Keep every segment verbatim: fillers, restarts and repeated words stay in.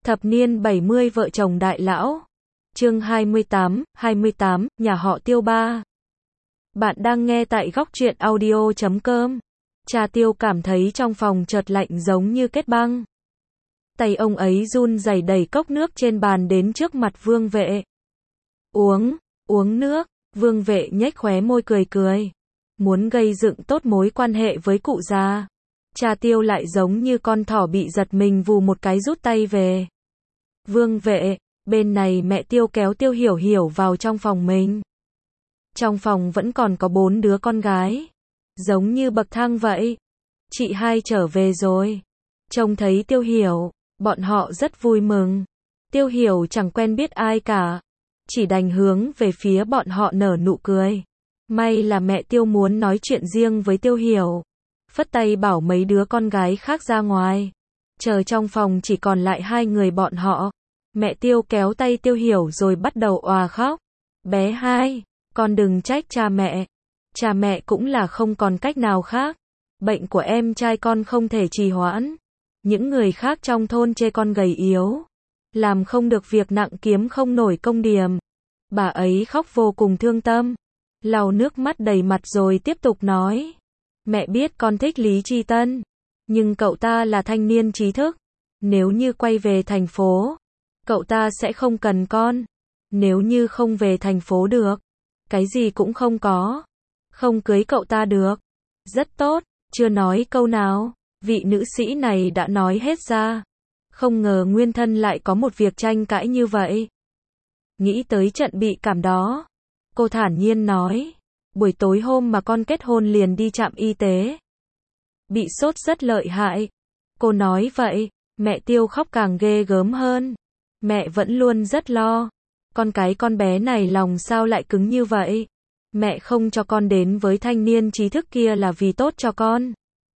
Thập niên bảy mươi vợ chồng đại lão. Chương hai mươi tám, hai mươi tám, nhà họ Tiêu ba. Bạn đang nghe tại góc truyện audio chấm com. Cha Tiêu cảm thấy trong phòng chợt lạnh giống như kết băng. Tay ông ấy run rẩy đẩy cốc nước trên bàn đến trước mặt Vương Vệ. Uống, uống nước. Vương Vệ nhếch khóe môi cười cười. Muốn gây dựng tốt mối quan hệ với cụ già. Cha Tiêu lại giống như con thỏ bị giật mình vù một cái rút tay về. Vương Vệ, bên này mẹ Tiêu kéo Tiêu Hiểu Hiểu vào trong phòng mình. Trong phòng vẫn còn có bốn đứa con gái. Giống như bậc thang vậy. Chị hai trở về rồi. Trông thấy Tiêu Hiểu, bọn họ rất vui mừng. Tiêu Hiểu chẳng quen biết ai cả. Chỉ đành hướng về phía bọn họ nở nụ cười. May là mẹ Tiêu muốn nói chuyện riêng với Tiêu Hiểu. Phất tay bảo mấy đứa con gái khác ra ngoài. Chờ trong phòng chỉ còn lại hai người bọn họ. Mẹ Tiêu kéo tay Tiêu Hiểu rồi bắt đầu òa khóc. Bé hai, con đừng trách cha mẹ. Cha mẹ cũng là không còn cách nào khác. Bệnh của em trai con không thể trì hoãn. Những người khác trong thôn chê con gầy yếu. Làm không được việc nặng kiếm không nổi công điểm. Bà ấy khóc vô cùng thương tâm. Lau nước mắt đầy mặt rồi tiếp tục nói. Mẹ biết con thích Lý Tri Tân. Nhưng cậu ta là thanh niên trí thức. Nếu như quay về thành phố, cậu ta sẽ không cần con. Nếu như không về thành phố được, cái gì cũng không có. Không cưới cậu ta được. Rất tốt, chưa nói câu nào. Vị nữ sĩ này đã nói hết ra. Không ngờ nguyên thân lại có một việc tranh cãi như vậy. Nghĩ tới trận bị cảm đó. Cô thản nhiên nói. Buổi tối hôm mà con kết hôn liền đi trạm y tế. Bị sốt rất lợi hại. Cô nói vậy, mẹ Tiêu khóc càng ghê gớm hơn. Mẹ vẫn luôn rất lo. Con cái con bé này lòng sao lại cứng như vậy. Mẹ không cho con đến với thanh niên trí thức kia là vì tốt cho con.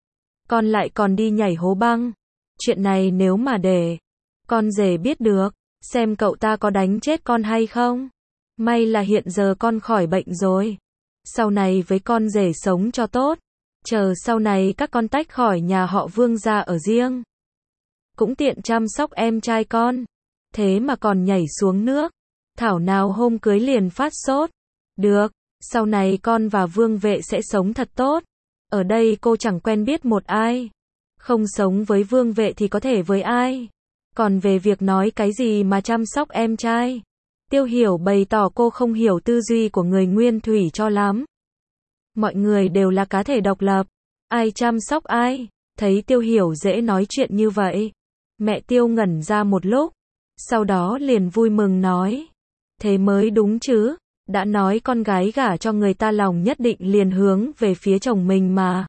Con lại còn đi nhảy hố băng. Chuyện này nếu mà để con rể biết được, xem cậu ta có đánh chết con hay không. May là hiện giờ con khỏi bệnh rồi. Sau này với con rể sống cho tốt. Chờ sau này các con tách khỏi nhà họ Vương ra ở riêng. Cũng tiện chăm sóc em trai con. Thế mà còn nhảy xuống nước. Thảo nào hôm cưới liền phát sốt. Được, sau này con và Vương Vệ sẽ sống thật tốt. Ở đây cô chẳng quen biết một ai. Không sống với Vương Vệ thì có thể với ai. Còn về việc nói cái gì mà chăm sóc em trai. Tiêu Hiểu bày tỏ cô không hiểu tư duy của người Nguyên Thủy cho lắm. Mọi người đều là cá thể độc lập. Ai chăm sóc ai. Thấy Tiêu Hiểu dễ nói chuyện như vậy. Mẹ Tiêu ngẩn ra một lúc. Sau đó liền vui mừng nói. Thế mới đúng chứ. Đã nói con gái gả cho người ta lòng nhất định liền hướng về phía chồng mình mà.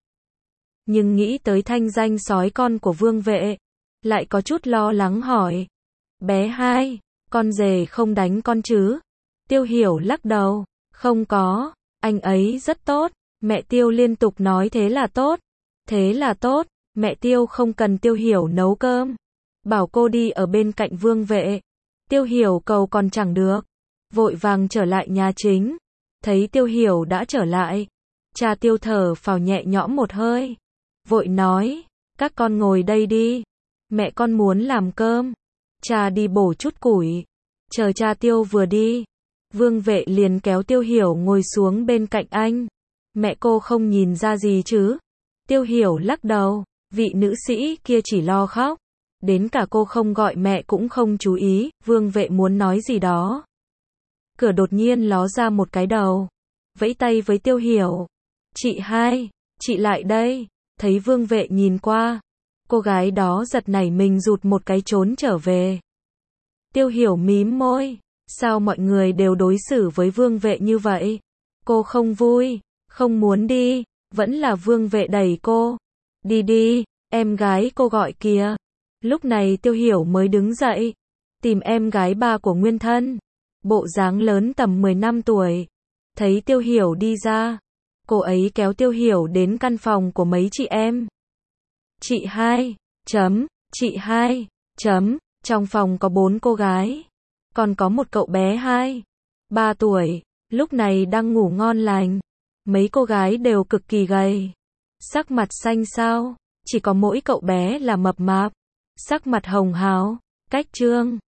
Nhưng nghĩ tới thanh danh sói con của Vương Vệ. Lại có chút lo lắng hỏi. Bé hai, con rể không đánh con chứ? Tiêu Hiểu lắc đầu. Không có, anh ấy rất tốt. Mẹ Tiêu liên tục nói thế là tốt. Thế là tốt, mẹ Tiêu không cần Tiêu Hiểu nấu cơm. Bảo cô đi ở bên cạnh Vương Vệ. Tiêu Hiểu cầu còn chẳng được. Vội vàng trở lại nhà chính. Thấy Tiêu Hiểu đã trở lại. Cha Tiêu thở phào nhẹ nhõm một hơi. Vội nói, các con ngồi đây đi. Mẹ con muốn làm cơm. Cha đi bổ chút củi. Chờ cha Tiêu vừa đi. Vương Vệ liền kéo Tiêu Hiểu ngồi xuống bên cạnh anh. Mẹ cô không nhìn ra gì chứ? Tiêu Hiểu lắc đầu. Vị nữ sĩ kia chỉ lo khóc. Đến cả cô không gọi mẹ cũng không chú ý. Vương Vệ muốn nói gì đó. Cửa đột nhiên ló ra một cái đầu. Vẫy tay với Tiêu Hiểu. Chị hai, chị lại đây. Thấy Vương Vệ nhìn qua. Cô gái đó giật nảy mình rụt một cái trốn trở về. Tiêu Hiểu mím môi. Sao mọi người đều đối xử với Vương Vệ như vậy? Cô không vui, không muốn đi. Vẫn là Vương Vệ đẩy cô. Đi đi, em gái cô gọi kìa. Lúc này Tiêu Hiểu mới đứng dậy. Tìm em gái ba của nguyên thân. Bộ dáng lớn tầm mười năm tuổi. Thấy Tiêu Hiểu đi ra. Cô ấy kéo Tiêu Hiểu đến căn phòng của mấy chị em. Chị hai, chấm, chị hai, chấm, trong phòng có bốn cô gái. Còn có một cậu bé hai, ba tuổi, lúc này đang ngủ ngon lành. Mấy cô gái đều cực kỳ gầy. Sắc mặt xanh xao, chỉ có mỗi cậu bé là mập mạp. Sắc mặt hồng hào, Cách chương